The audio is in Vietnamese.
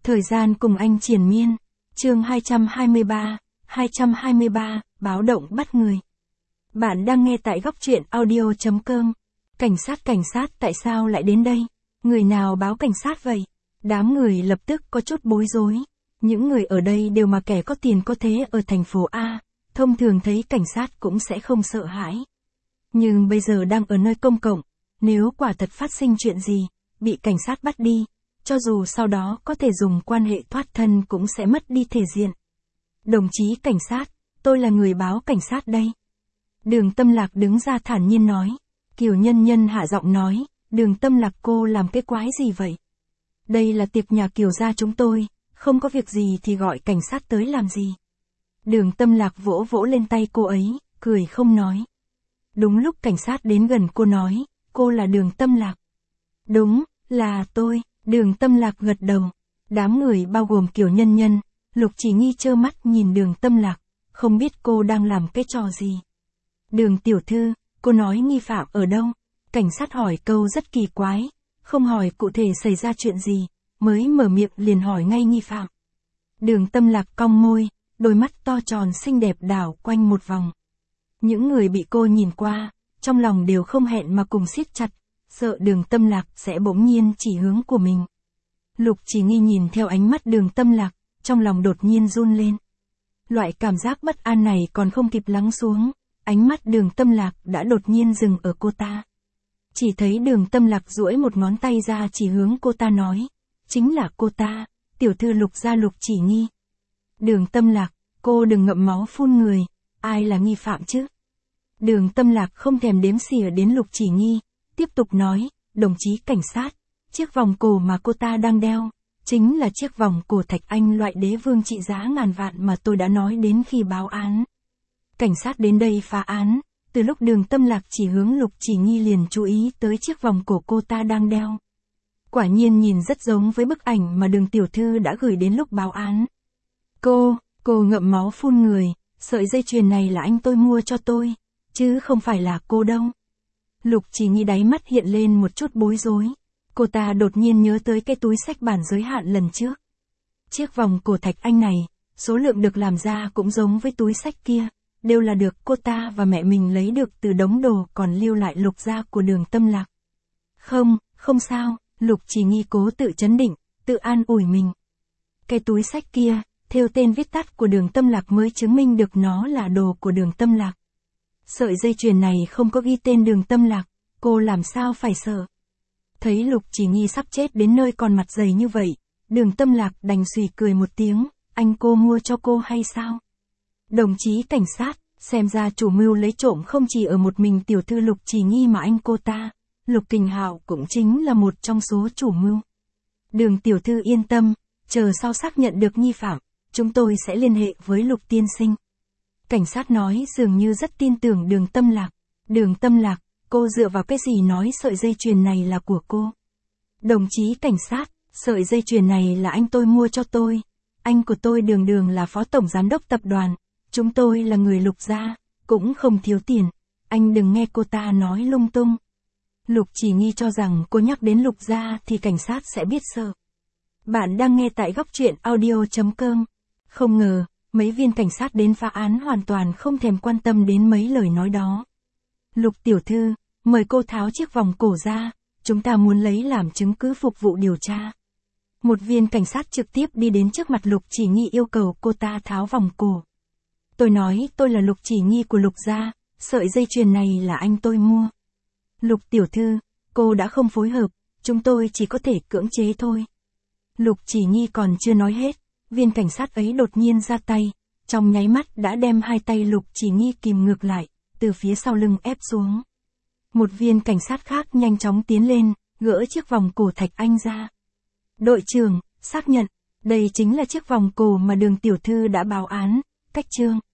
Thời gian cùng anh triền miên. Chương 223, báo động bắt người. Bạn đang nghe tại góc truyện audio.com. Cảnh sát tại sao lại đến đây? Người nào báo cảnh sát vậy? Đám người lập tức có chút bối rối. Những người ở đây đều mà kẻ có tiền có thế ở thành phố A, thông thường thấy cảnh sát cũng sẽ không sợ hãi. Nhưng bây giờ đang ở nơi công cộng, nếu quả thật phát sinh chuyện gì, bị cảnh sát bắt đi, cho dù sau đó có thể dùng quan hệ thoát thân cũng sẽ mất đi thể diện. Đồng chí cảnh sát, tôi là người báo cảnh sát đây. Đường Tâm Lạc đứng ra thản nhiên nói. Kiều Nhân Nhân hạ giọng nói, Đường Tâm Lạc cô làm cái quái gì vậy? Đây là tiệc nhà Kiều gia chúng tôi, không có việc gì thì gọi cảnh sát tới làm gì? Đường Tâm Lạc vỗ vỗ lên tay cô ấy, cười không nói. Đúng lúc cảnh sát đến gần cô nói, cô là Đường Tâm Lạc. Đúng, là tôi. Đường Tâm Lạc gật đầu. Đám người bao gồm Kiều Nhân Nhân, Lục Chỉ Nghi trơ mắt nhìn Đường Tâm Lạc, không biết cô đang làm cái trò gì. Đường tiểu thư, cô nói nghi phạm ở đâu? Cảnh sát hỏi câu rất kỳ quái, không hỏi cụ thể xảy ra chuyện gì, mới mở miệng liền hỏi ngay nghi phạm. Đường Tâm Lạc cong môi, đôi mắt to tròn xinh đẹp đảo quanh một vòng. Những người bị cô nhìn qua, trong lòng đều không hẹn mà cùng siết chặt, sợ Đường Tâm Lạc sẽ bỗng nhiên chỉ hướng của mình. Lục Chỉ Nghi nhìn theo ánh mắt Đường Tâm Lạc, trong lòng đột nhiên run lên. Loại cảm giác bất an này còn không kịp lắng xuống, ánh mắt Đường Tâm Lạc đã đột nhiên dừng ở cô ta. Chỉ thấy Đường Tâm Lạc duỗi một ngón tay ra chỉ hướng cô ta nói, chính là cô ta, tiểu thư Lục gia Lục Chỉ Nghi. Đường Tâm Lạc, cô đừng ngậm máu phun người, ai là nghi phạm chứ? Đường Tâm Lạc không thèm đếm xỉa đến Lục Chỉ Nghi, tiếp tục nói, đồng chí cảnh sát, chiếc vòng cổ mà cô ta đang đeo, chính là chiếc vòng cổ thạch anh loại đế vương trị giá ngàn vạn mà tôi đã nói đến khi báo án. Cảnh sát đến đây phá án, từ lúc Đường Tâm Lạc chỉ hướng Lục Chỉ Nghi liền chú ý tới chiếc vòng cổ cô ta đang đeo. Quả nhiên nhìn rất giống với bức ảnh mà Đường tiểu thư đã gửi đến lúc báo án. Cô ngậm máu phun người, sợi dây chuyền này là anh tôi mua cho tôi, chứ không phải là cô đâu. Lục Chỉ Nghi đáy mắt hiện lên một chút bối rối. Cô ta đột nhiên nhớ tới cái túi xách bản giới hạn lần trước. Chiếc vòng cổ thạch anh này, số lượng được làm ra cũng giống với túi xách kia, đều là được cô ta và mẹ mình lấy được từ đống đồ còn lưu lại Lục gia của Đường Tâm Lạc. Không sao, Lục Chỉ Nghi cố tự trấn định, tự an ủi mình. Cái túi xách kia, theo tên viết tắt của Đường Tâm Lạc mới chứng minh được nó là đồ của Đường Tâm Lạc. Sợi dây chuyền này không có ghi tên Đường Tâm Lạc, cô làm sao phải sợ. Thấy Lục Chỉ Nghi sắp chết đến nơi còn mặt dày như vậy, Đường Tâm Lạc đành xùy cười một tiếng, anh cô mua cho cô hay sao? Đồng chí cảnh sát, xem ra chủ mưu lấy trộm không chỉ ở một mình tiểu thư Lục Chỉ Nghi mà anh cô ta, Lục Kình Hạo cũng chính là một trong số chủ mưu. Đường tiểu thư yên tâm, chờ sau xác nhận được nghi phạm, chúng tôi sẽ liên hệ với Lục tiên sinh. Cảnh sát nói dường như rất tin tưởng Đường Tâm Lạc. Đường Tâm Lạc, cô dựa vào cái gì nói sợi dây chuyền này là của cô? Đồng chí cảnh sát, sợi dây chuyền này là anh tôi mua cho tôi. Anh của tôi Đường là phó tổng giám đốc tập đoàn. Chúng tôi là người Lục gia, cũng không thiếu tiền. Anh đừng nghe cô ta nói lung tung. Lục Chỉ Nghi cho rằng cô nhắc đến Lục gia thì cảnh sát sẽ biết sợ. Bạn đang nghe tại góc truyện audio.com. Không ngờ, mấy viên cảnh sát đến phá án hoàn toàn không thèm quan tâm đến mấy lời nói đó. Lục tiểu thư, mời cô tháo chiếc vòng cổ ra, chúng ta muốn lấy làm chứng cứ phục vụ điều tra. Một viên cảnh sát trực tiếp đi đến trước mặt Lục Chỉ Nghi yêu cầu cô ta tháo vòng cổ. Tôi nói tôi là Lục Chỉ Nghi của Lục gia, sợi dây chuyền này là anh tôi mua. Lục tiểu thư, cô đã không phối hợp, chúng tôi chỉ có thể cưỡng chế thôi. Lục Chỉ Nghi còn chưa nói hết, viên cảnh sát ấy đột nhiên ra tay, trong nháy mắt đã đem hai tay Lục Chỉ Nghi kìm ngược lại, từ phía sau lưng ép xuống. Một viên cảnh sát khác nhanh chóng tiến lên, gỡ chiếc vòng cổ thạch anh ra. Đội trưởng, xác nhận, đây chính là chiếc vòng cổ mà Đường tiểu thư đã báo án, cách chương.